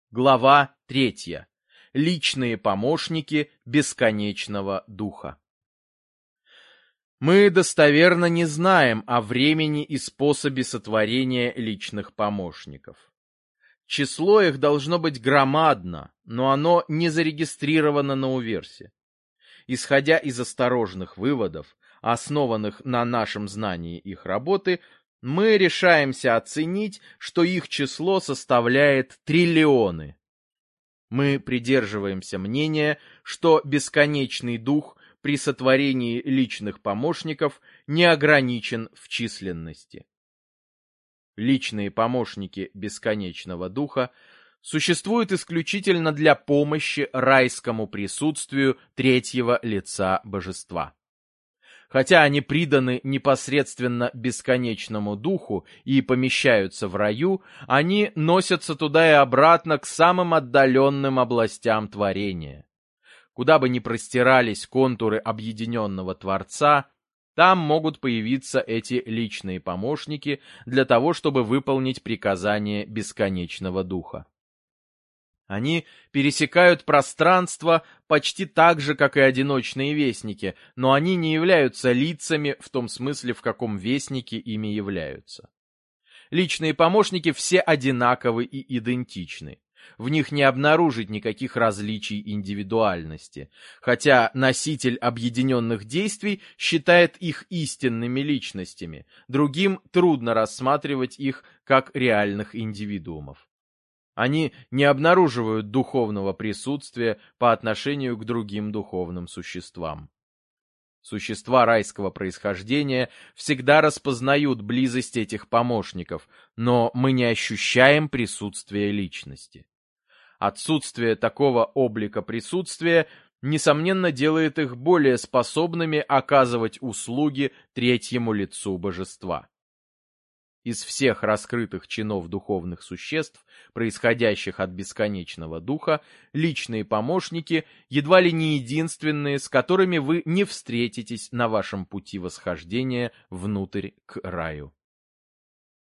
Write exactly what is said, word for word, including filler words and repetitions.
Глава третья. Личные помощники бесконечного духа. Мы достоверно не знаем о времени и способе сотворения личных помощников. Число их должно быть громадно, но оно не зарегистрировано на уверсе. Исходя из осторожных выводов, основанных на нашем знании их работы, мы решаемся оценить, что их число составляет триллионы. Мы придерживаемся мнения, что бесконечный дух при сотворении личных помощников не ограничен в численности. Личные помощники бесконечного духа существуют исключительно для помощи райскому присутствию третьего лица божества. Хотя они приданы непосредственно бесконечному духу и помещаются в раю, они носятся туда и обратно к самым отдаленным областям творения. Куда бы ни простирались контуры объединенного Творца, там могут появиться эти личные помощники для того, чтобы выполнить приказания бесконечного духа. Они пересекают пространство почти так же, как и одиночные вестники, но они не являются лицами в том смысле, в каком вестники ими являются. Личные помощники все одинаковы и идентичны. В них не обнаружить никаких различий индивидуальности, хотя носитель объединенных действий считает их истинными личностями, другим трудно рассматривать их как реальных индивидуумов. Они не обнаруживают духовного присутствия по отношению к другим духовным существам. Существа райского происхождения всегда распознают близость этих помощников, но мы не ощущаем присутствия личности. Отсутствие такого облика присутствия, несомненно, делает их более способными оказывать услуги третьему лицу божества. Из всех раскрытых чинов духовных существ, происходящих от бесконечного духа, личные помощники едва ли не единственные, с которыми вы не встретитесь на вашем пути восхождения внутрь к раю.